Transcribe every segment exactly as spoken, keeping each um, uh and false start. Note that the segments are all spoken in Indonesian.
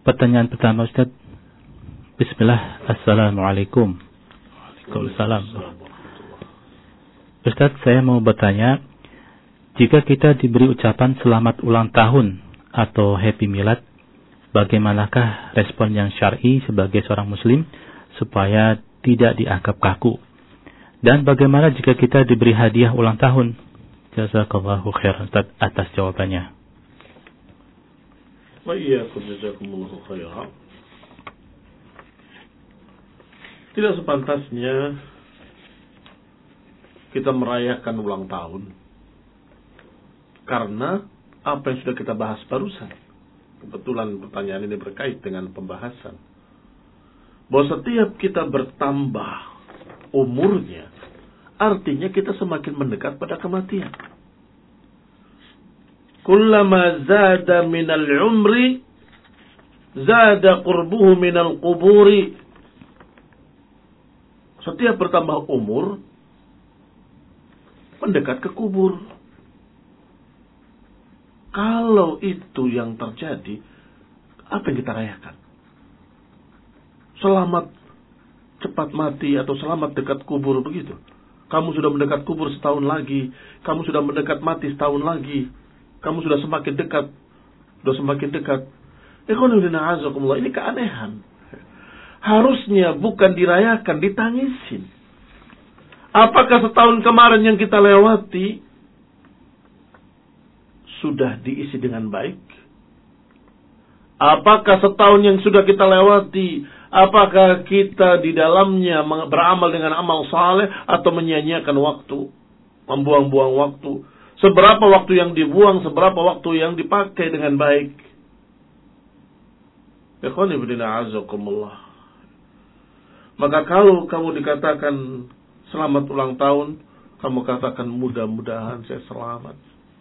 Pertanyaan pertama Ustaz. Bismillah. Assalamualaikum. Waalaikumsalam. Ustaz, saya mau bertanya, jika kita diberi ucapan selamat ulang tahun atau happy milad, bagaimanakah respon yang syar'i sebagai seorang muslim supaya tidak dianggap kaku? Dan bagaimana jika kita diberi hadiah ulang tahun? Jazakallahu khairan Ustaz atas jawabannya. Wa iyyakum jazakumullahu khairan. Tidak sepantasnya kita merayakan ulang tahun karena apa yang sudah kita bahas barusan. Kebetulan pertanyaan ini berkait dengan pembahasan bahwa setiap kita bertambah umurnya, artinya kita semakin mendekat pada kematian. Kullama zada minal umri zada qurbuhu minal quburi. Setiap bertambah umur, mendekat ke kubur. Kalau itu yang terjadi, apa yang kita rayakan? Selamat cepat mati atau selamat dekat kubur, begitu. Kamu sudah mendekat kubur setahun lagi, kamu sudah mendekat mati setahun lagi, kamu sudah semakin dekat, sudah semakin dekat. Ini keanehan. Harusnya bukan dirayakan, ditangisin. Apakah setahun kemarin yang kita lewati sudah diisi dengan baik? Apakah setahun yang sudah kita lewati, apakah kita di dalamnya beramal dengan amal saleh atau menyia-nyiakan waktu, membuang-buang waktu? Seberapa waktu yang dibuang, seberapa waktu yang dipakai dengan baik? Ikhwan ibn a'azakumullah. Maka kalau kamu dikatakan selamat ulang tahun, kamu katakan mudah-mudahan saya selamat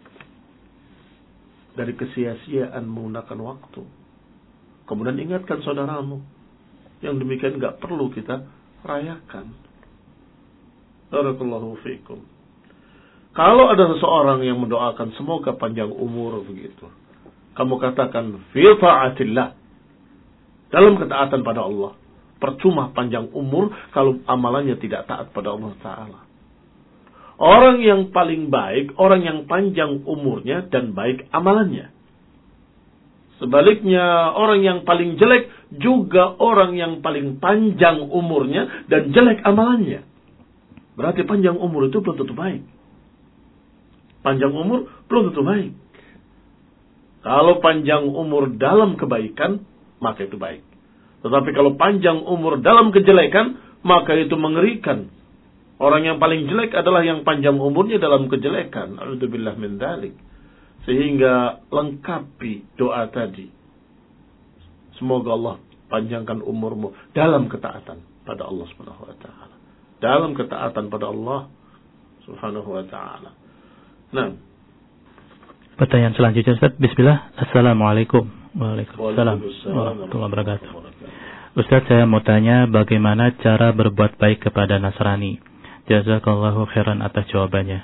dari kesia-siaan menggunakan waktu. Kemudian ingatkan saudaramu, yang demikian enggak perlu kita rayakan. Barakallahu fiikum. Kalau ada seseorang yang mendoakan semoga panjang umur begitu, kamu katakan fi ta'atillah, dalam ketaatan pada Allah. Percuma panjang umur kalau amalannya tidak taat pada Allah Ta'ala. Orang yang paling baik, orang yang panjang umurnya dan baik amalannya. Sebaliknya, orang yang paling jelek juga orang yang paling panjang umurnya dan jelek amalannya. Berarti panjang umur itu belum tentu baik. Panjang umur belum tentu baik. Kalau panjang umur dalam kebaikan, maka itu baik. Tetapi kalau panjang umur dalam kejelekan, maka itu mengerikan. Orang yang paling jelek adalah yang panjang umurnya dalam kejelekan. A'udzubillah min dzalik. Sehingga lengkapi doa tadi. Semoga Allah panjangkan umurmu dalam ketaatan pada Allah Subhanahu wa taala. Dalam ketaatan pada Allah Subhanahu wa taala. Nah, pertanyaan selanjutnya Ustaz. Bismillah. Assalamualaikum. Waalaikumsalam warahmatullahi wabarakatuh. Ustaz, saya mau tanya bagaimana cara berbuat baik kepada Nasrani. Jazakallahu khairan atas jawabannya.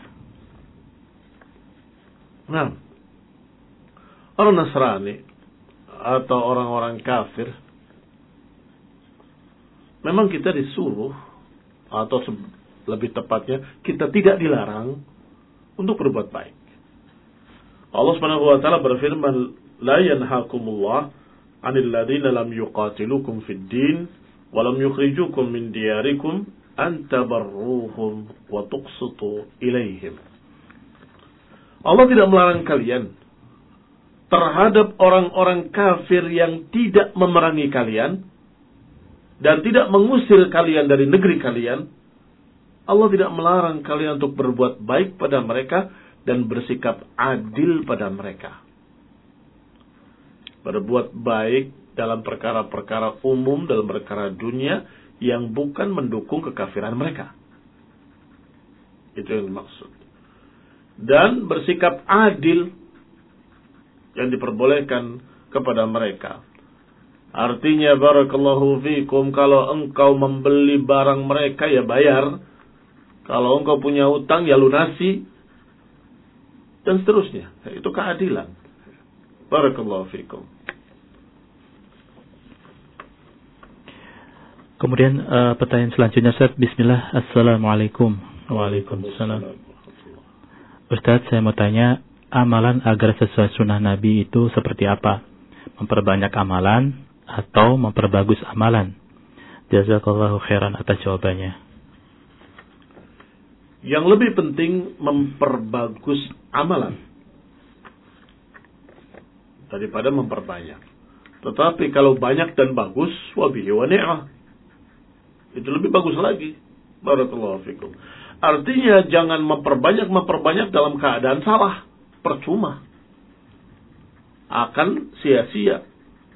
Nah, orang Nasrani atau orang-orang kafir, memang kita disuruh, atau lebih tepatnya kita tidak dilarang untuk berbuat baik. Allah Subhanahu wa taala berfirman, la yanhakumullah 'anil ladzina lam yuqatilukum fid din wa lam yukhrijukum min diyarikum an tabarruhum wa tuqsitu ilaihim. Allah tidak melarang kalian terhadap orang-orang kafir yang tidak memerangi kalian dan tidak mengusir kalian dari negeri kalian. Allah tidak melarang kalian untuk berbuat baik pada mereka dan bersikap adil pada mereka. Berbuat baik dalam perkara-perkara umum, dalam perkara dunia yang bukan mendukung kekafiran mereka. Itu yang dimaksud. Dan bersikap adil yang diperbolehkan kepada mereka. Artinya barakallahu fikum, kalau engkau membeli barang mereka ya bayar. Kalau engkau punya utang ya lunasi. Dan seterusnya. Itu keadilan. Barakallahu fikum. Kemudian uh, pertanyaan selanjutnya Ustaz. Bismillah. Assalamualaikum. Waalaikumsalam. Ustaz, saya mau tanya, amalan agar sesuai sunnah Nabi itu seperti apa? Memperbanyak amalan atau memperbagus amalan? Jazakallahu khairan atas jawabannya. Yang lebih penting memperbagus amalan daripada memperbanyak. Tetapi kalau banyak dan bagus, wabihi wa ni'mah, itu lebih bagus lagi. Barakallahu fikum. Artinya jangan memperbanyak-memperbanyak dalam keadaan salah. Percuma. Akan sia-sia.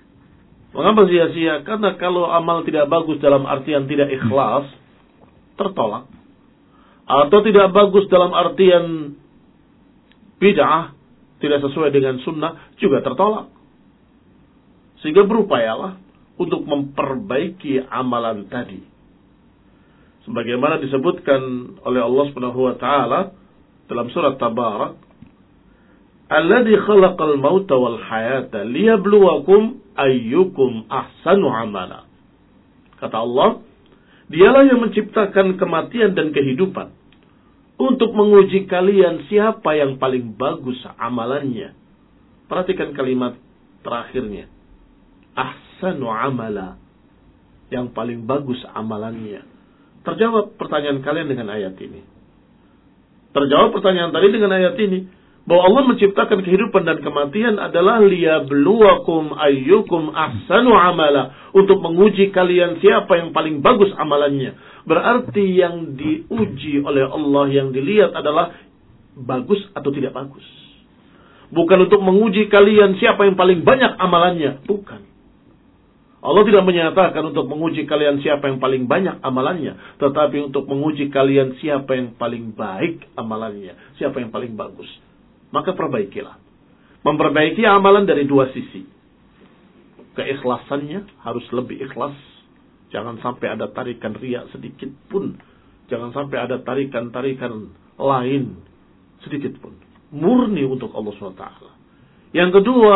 Mengapa sia-sia? Karena kalau amal tidak bagus dalam artian tidak ikhlas, tertolak. Atau tidak bagus dalam artian bid'ah, tidak sesuai dengan sunnah, juga tertolak. Sehingga berupayalah untuk memperbaiki amalan tadi. Sebagaimana disebutkan oleh Allah Subhanahu wa taala dalam surat Tabarak, "Alladzi khalaqal mauta wal hayata liyabluwakum ayyukum ahsanu amala." Kata Allah, Dialah yang menciptakan kematian dan kehidupan untuk menguji kalian siapa yang paling bagus amalannya. Perhatikan kalimat terakhirnya. Ahsanu amala. Yang paling bagus amalannya. Terjawab pertanyaan kalian dengan ayat ini. Terjawab pertanyaan tadi dengan ayat ini. Bahwa Allah menciptakan kehidupan dan kematian adalah liyabluwakum ayyukum ahsanu amala. Untuk menguji kalian siapa yang paling bagus amalannya. Berarti yang diuji oleh Allah, yang dilihat adalah bagus atau tidak bagus. Bukan untuk menguji kalian siapa yang paling banyak amalannya. Bukan. Allah tidak menyatakan untuk menguji kalian siapa yang paling banyak amalannya. Tetapi untuk menguji kalian siapa yang paling baik amalannya. Siapa yang paling bagus. Maka perbaikilah. Memperbaiki amalan dari dua sisi. Keikhlasannya harus lebih ikhlas. Jangan sampai ada tarikan riak sedikit pun. Jangan sampai ada tarikan-tarikan lain sedikit pun. Murni untuk Allah subhanahu wa taala. Yang kedua,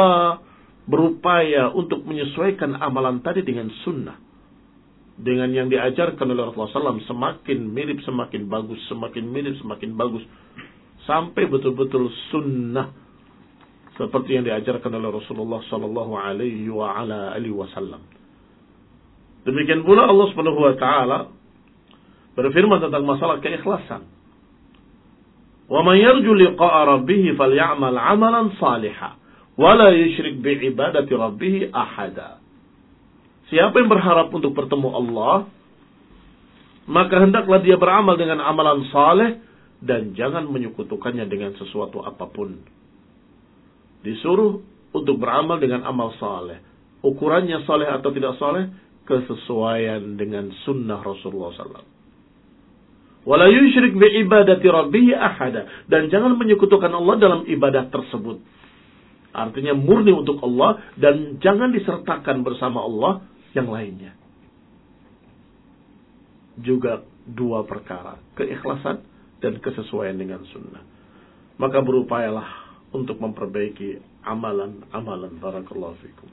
berupaya untuk menyesuaikan amalan tadi dengan sunnah. Dengan yang diajarkan oleh Rasulullah shallallahu alaihi wasallam. Semakin mirip, semakin bagus. Semakin mirip, semakin bagus. Sampai betul-betul sunnah. Seperti yang diajarkan oleh Rasulullah sallallahu alaihi wa ala alihi wasallam. Demikian pula Allah Subhanahu wa taala berfirman tentang masalah keikhlasan. Wa man yarju liqa'a rabbih falyamal 'amalan shalihan wa la yusyrik bi ibadati rabbih ahada. Siapa yang berharap untuk bertemu Allah, maka hendaklah dia beramal dengan amalan saleh dan jangan menyekutukannya dengan sesuatu apapun. Disuruh untuk beramal dengan amal saleh. Ukurannya saleh atau tidak saleh, kesesuaian dengan sunnah Rasulullah sallallahu alaihi wasallam. Wala yusyrik bi ibadati rabbih ahada, dan jangan menyekutukan Allah dalam ibadah tersebut. Artinya murni untuk Allah dan jangan disertakan bersama Allah yang lainnya. Juga dua perkara, keikhlasan dan kesesuaian dengan sunnah. Maka berupayalah untuk memperbaiki amalan-amalan. Barakallahu fikum.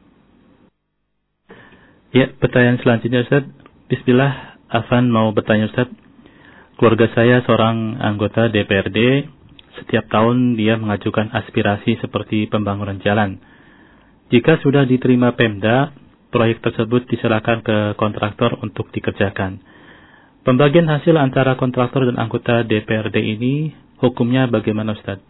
Ya, pertanyaan selanjutnya Ustaz. Bismillah, Afan mau bertanya Ustaz. Keluarga saya seorang anggota D P R D. Setiap tahun dia mengajukan aspirasi seperti pembangunan jalan. Jika sudah diterima Pemda, proyek tersebut diserahkan ke kontraktor untuk dikerjakan. Pembagian hasil antara kontraktor dan anggota D P R D ini hukumnya bagaimana Ustaz?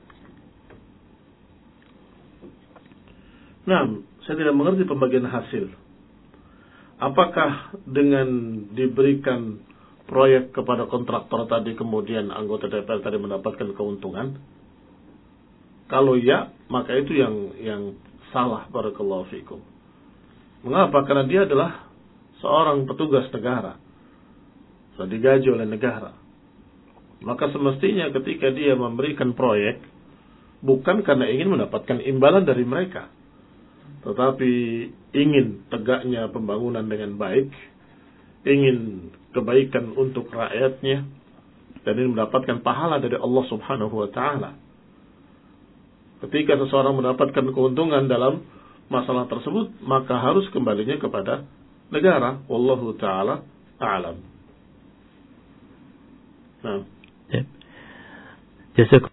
Nah, saya tidak mengerti pembagian hasil. Apakah dengan diberikan proyek kepada kontraktor tadi kemudian anggota D P R tadi mendapatkan keuntungan? Kalau ya, maka itu yang yang salah. Barakallahu fikum. Mengapa? Karena dia adalah seorang petugas negara. Sudah digaji oleh negara. Maka semestinya ketika dia memberikan proyek, bukan karena ingin mendapatkan imbalan dari mereka, tetapi ingin tegaknya pembangunan dengan baik, ingin kebaikan untuk rakyatnya, dan ingin mendapatkan pahala dari Allah subhanahu wa ta'ala. Ketika seseorang mendapatkan keuntungan dalam masalah tersebut, maka harus kembalinya kepada negara. Wallahu ta'ala a'lam. Nah. Jazakumullah